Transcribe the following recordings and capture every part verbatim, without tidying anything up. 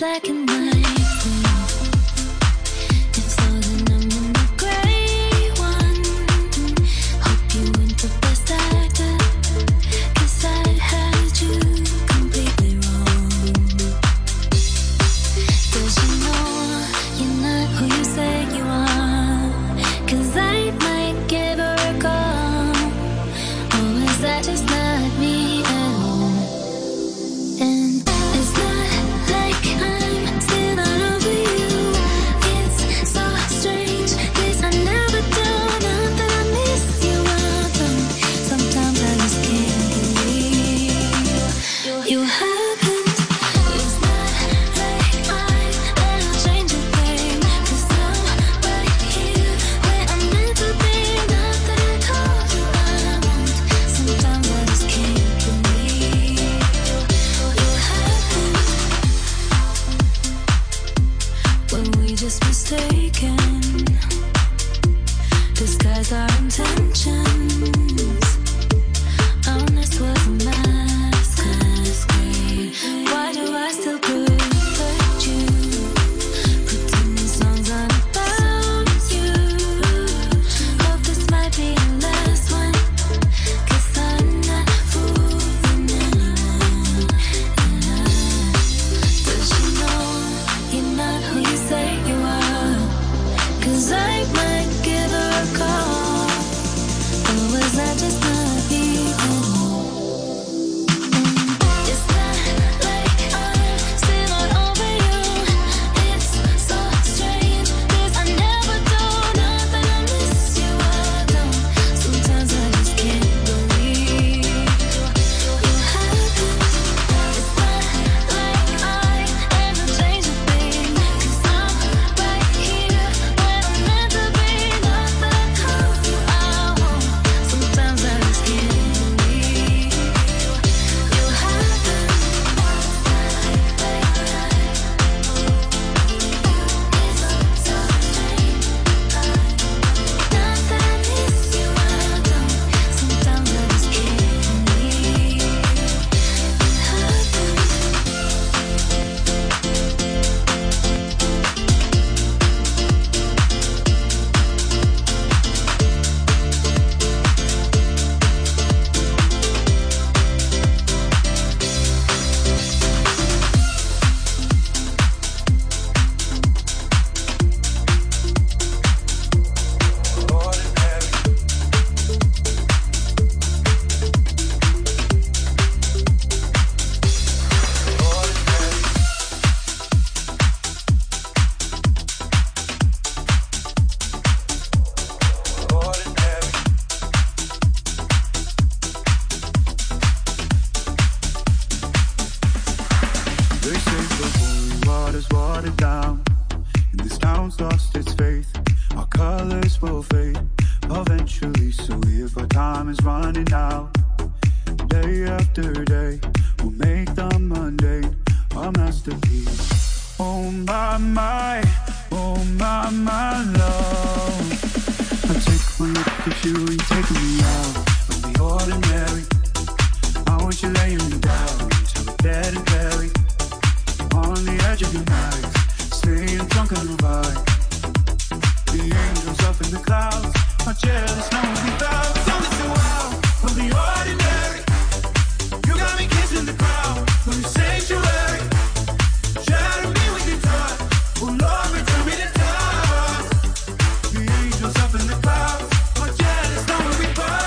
black and white. It's all that I'm in the gray one. Hope you weren't the best actor, 'cause I had you completely wrong. Does you know you're not who you say you are? 'Cause I might give her a call. Or is that just not me? And it's not like I'm still not over you. It's so strange, 'cause I never do. Not that I miss you often. Sometimes I just can't believe you happened. It's not like I'll change a thing, 'cause I'm right here where I'm meant to be. Not that I told you I won't. Sometimes I just can't believe you happened. When we just mistaken, disguise our intentions. Honest was a masquerade. Why do I still protect you? Pretending songs aren't about you. Hope this might be the last one, 'cause I'm not fooling anyone. Does you know you're not who you say you are? 'Cause I might give her a call. Or was that just not me? It's not like I'm still not over you. It's so strange, 'cause I never do. Not that I miss you, I don't. Sometimes I just can't believe you happened. It's not like I ever change a thing, 'cause I'm right here where I'm meant to be. Not that I told you I won't. Sometimes I just can't believe you happened. It's so strange. Not that I miss you, I don't. Sometimes I just can't believe you happened. They say the holy water's watered down, and this town's lost its faith. Our colors will fade eventually, so if our time is running out, day after day, we'll make the mundane our masterpiece. Oh my, my, oh my, my love. I take one look at you and you're taking me out of the ordinary. I want you laying me down till we're dead and buried. On the edge of your night, staying drunk on the vibe. The angels up in the clouds are jealous, no one without. Don't listen wild from the ordinary. You got me kissing the ground from your sanctuary. Shadow me with your touch, oh Lord, return me to touch. The angels up in the clouds are jealous, no one without.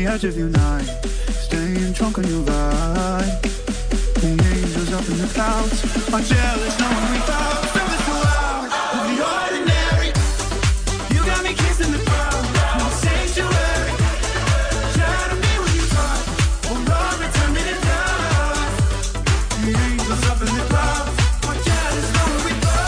edge of your night, staying drunk on your ride. The angels up in the clouds are jealous knowing we found something so out of the ordinary. You got me kissing the ground in the sanctuary. Shadow me when you talk, oh Lord, return me to dust. The angels up in the clouds are jealous knowing we found.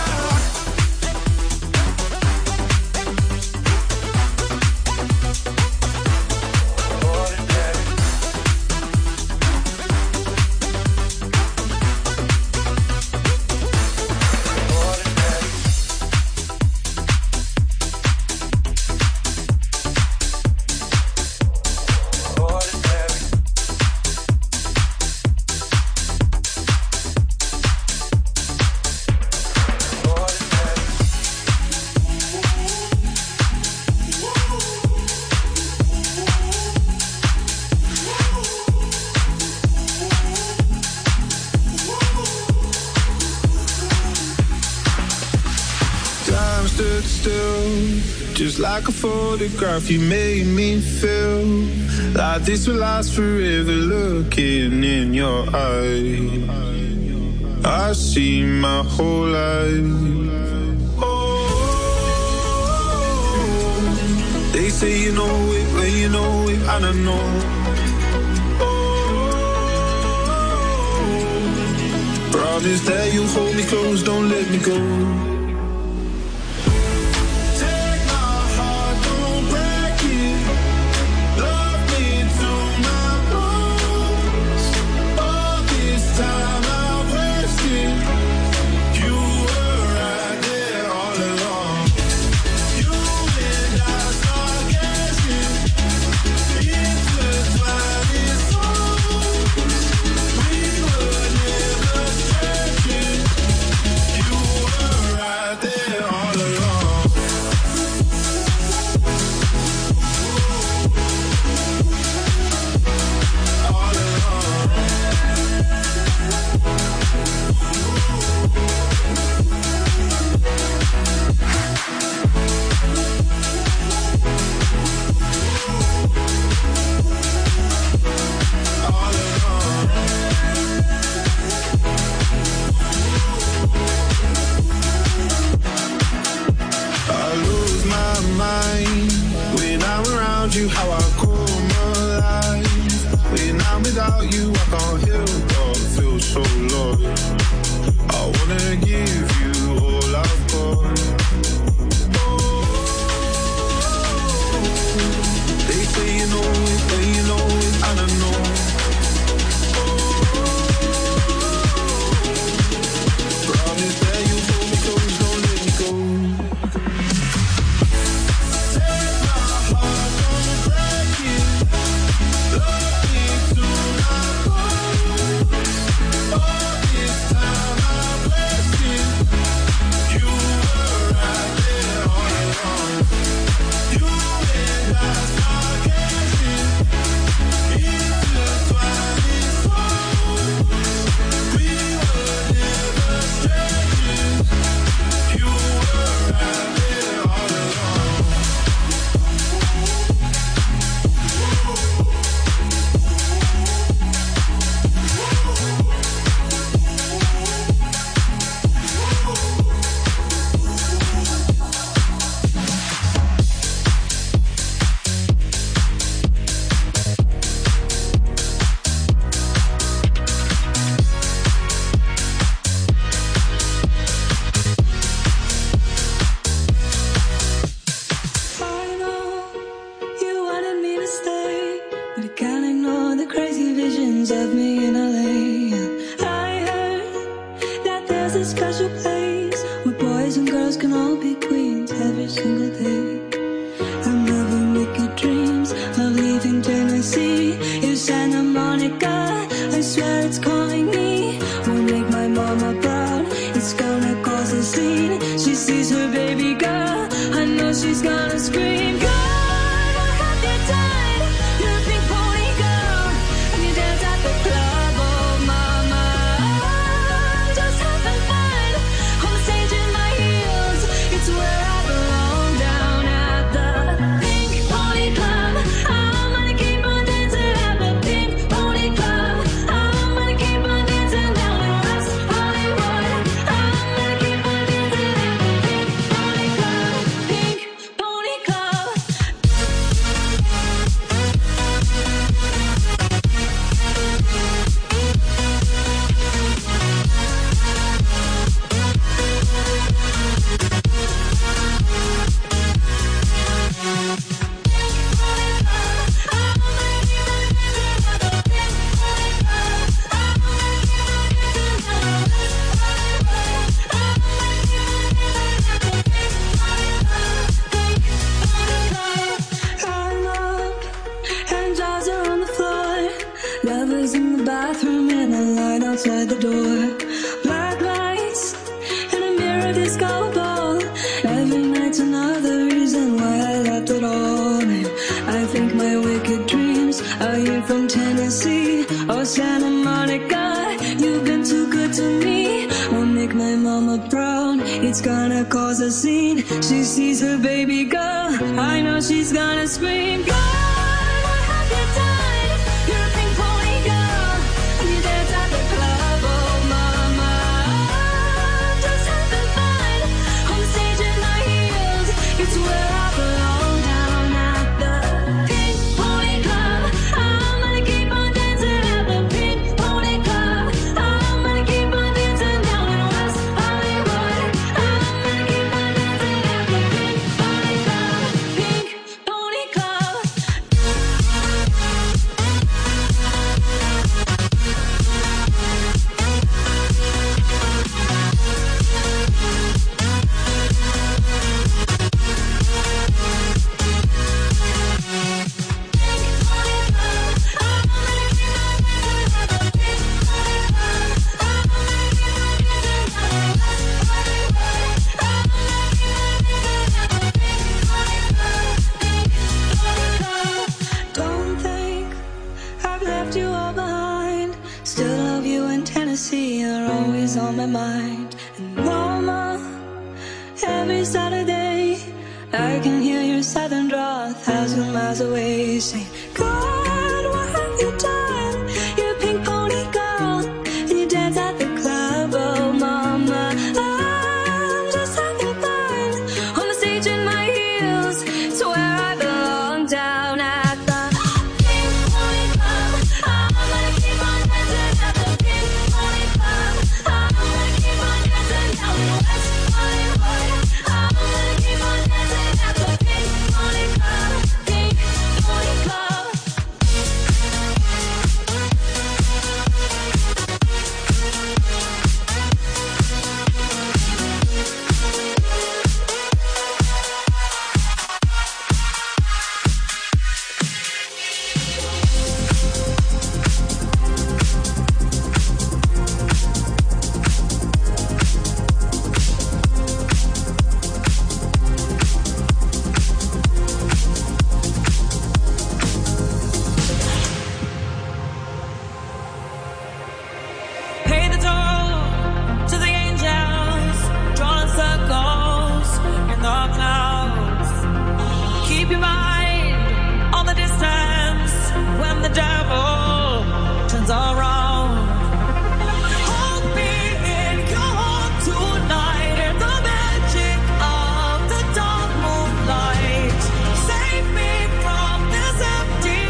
Just like a photograph, you made me feel like this will last forever. Looking in your eyes, I see my whole life. Oh, they say you know it, well you know it, and I know. Oh, promise that you'll hold me close, don't let me go. You how I come alive. When I'm without you, I can't help but feel so lost. I wanna give you all I've got. Oh, they say you know it, but you know it, and I know. Oh, promise that you hold me close, don't let me go. Keep right outside the door. Black lights and a mirror disco ball. Every night's another reason why I left it all. And I think my wicked dreams are here from Tennessee or Santa Monica. You've been too good to me. I'll make my mama proud. It's gonna cause a scene. She sees her baby girl. I know she's gonna scream. God, what have you done? You're a pink pony girl. And you dance at the club. Oh, mama, I'm just having fun. On stage in my heels. It's where I belong, down at the Pink Pony Club. I'm gonna keep on dancing at the Pink Pony Club. I'm gonna keep on dancing down in West Hollywood. I'm gonna keep on dancing at the Pink Pony Club. Pink Pony Club. Don't think I've left you all behind. Still love you in Tennessee, you're always on my mind. And mama, every Saturday I can hear your southern drawl a thousand miles away, saying, God, what have you done? You're a pink pony girl, and you dance at the club. Oh, mama, I'm just having fun. On the stage in my heels, it's where I belong, down at the Pink Pony Club. I'm gonna keep on dancing at the Pink Pony Club. I'm gonna keep on dancing down in West Hollywood. I'm gonna keep on dancing at the Pink Pony Club. Pink Pony Club. Pay the toll to the angels, drawing circles in the clouds. Keep your mind on the distance when the devil turns around. Hold me in your heart tonight in the magic of the dark moonlight. Save me from this empty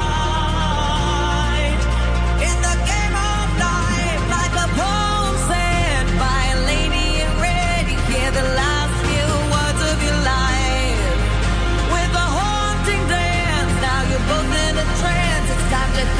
fight. In the game of life, like a poem said by a lady in red, you hear the last few words of your life. With a haunting dance, now you're both in a trance. It's time to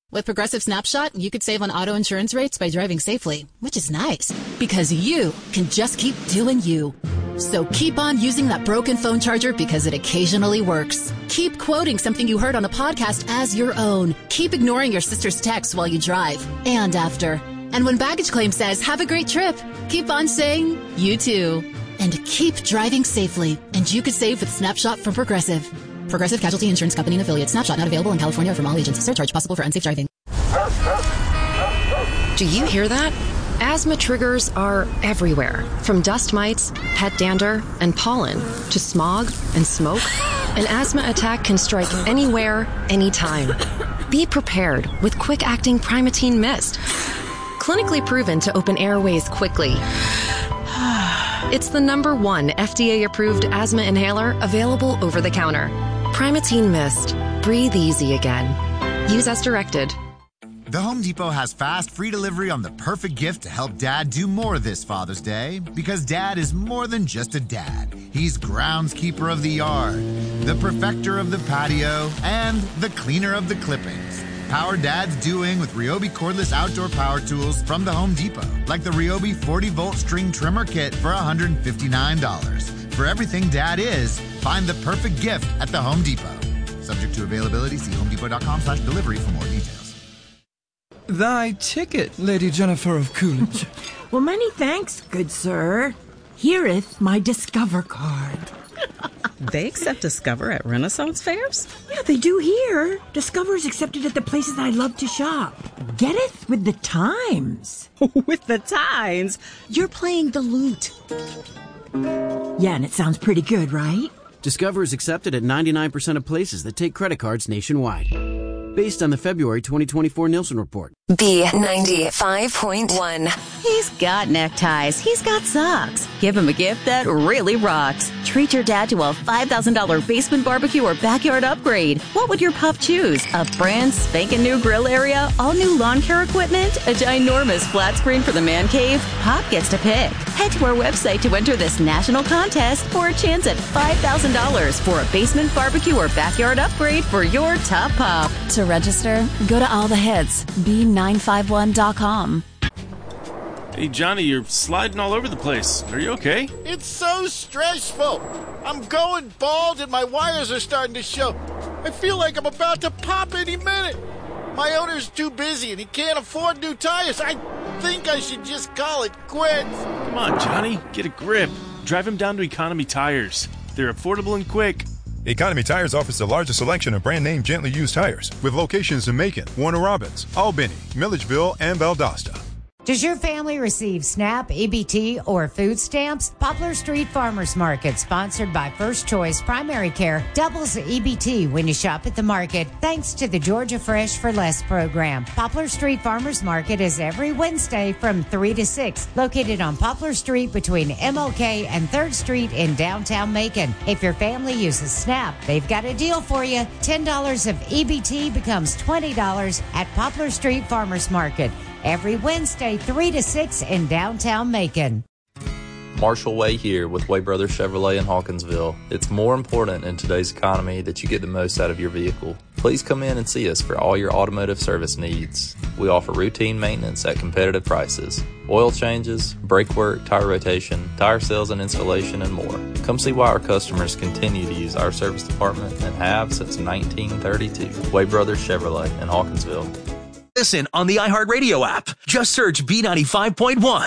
With Progressive Snapshot, you could save on auto insurance rates by driving safely, which is nice because you can just keep doing you. So keep on using that broken phone charger because it occasionally works. Keep quoting something you heard on a podcast as your own. Keep ignoring your sister's texts while you drive and after. And when baggage claim says, have a great trip, keep on saying, you too. And keep driving safely, and you could save with Snapshot from Progressive. Progressive Casualty Insurance Company and Affiliates. Snapshot not available in California or from all agents. Surcharge possible for unsafe driving. Do you hear that? Asthma triggers are everywhere, from dust mites, pet dander, and pollen, to smog and smoke. An asthma attack can strike anywhere, anytime. Be prepared with quick-acting Primatene Mist. Clinically proven to open airways quickly. It's the number one F D A-approved asthma inhaler available over the counter. Primatene Mist. Breathe easy again. Use as directed. The Home Depot has fast, free delivery on the perfect gift to help Dad do more this Father's Day. Because Dad is more than just a dad. He's groundskeeper of the yard, the perfecter of the patio, and the cleaner of the clippings. Power Dad's doing with Ryobi cordless outdoor power tools from the Home Depot. Like the Ryobi forty volt string trimmer kit for one hundred fifty-nine dollars. For everything Dad is, find the perfect gift at the Home Depot. Subject to availability, see homedepot.com slash delivery for more details. Thy ticket, Lady Jennifer of Coolidge. Well, many thanks, good sir. Hereeth my Discover card. They accept Discover at Renaissance fairs? Yeah, they do here. Discover's accepted at the places I love to shop. Getteth with the times. With the times? You're playing the lute. Yeah, and it sounds pretty good, right? Discover is accepted at ninety-nine percent of places that take credit cards nationwide. Based on the February twenty twenty-four Nielsen report. B ninety-five point one. He's got neckties. He's got socks. Give him a gift that really rocks. Treat your dad to a five thousand dollars basement barbecue or backyard upgrade. What would your pup choose? A brand spanking new grill area? All new lawn care equipment? A ginormous flat screen for the man cave? Pop gets to pick. Head to our website to enter this national contest for a chance at five thousand dollars for a basement barbecue or backyard upgrade for your top pop. To register, go to all the hits. B nine five one dot com. Hey, Johnny, you're sliding all over the place. Are you okay? It's so stressful. I'm going bald and my wires are starting to show. I feel like I'm about to pop any minute. My owner's too busy and he can't afford new tires. I think I should just call it quits. Come on, Johnny, get a grip. Drive him down to Economy Tires. They're affordable and quick. Economy Tires offers the largest selection of brand-name gently used tires with locations in Macon, Warner Robins, Albany, Milledgeville, and Valdosta. Does your family receive SNAP, E B T, or food stamps? Poplar Street Farmers Market, sponsored by First Choice Primary Care, doubles the E B T when you shop at the market, thanks to the Georgia Fresh for Less program. Poplar Street Farmers Market is every Wednesday from three to six, located on Poplar Street between M L K and third Street in downtown Macon. If your family uses SNAP, they've got a deal for you. ten dollars of E B T becomes twenty dollars at Poplar Street Farmers Market. Every Wednesday, three to six in downtown Macon. Marshall Way here with Way Brothers Chevrolet in Hawkinsville. It's more important in today's economy that you get the most out of your vehicle. Please come in and see us for all your automotive service needs. We offer routine maintenance at competitive prices, oil changes, brake work, tire rotation, tire sales and installation, and more. Come see why our customers continue to use our service department and have since nineteen thirty-two. Way Brothers Chevrolet in Hawkinsville. Listen on the iHeartRadio app. Just search B ninety-five point one.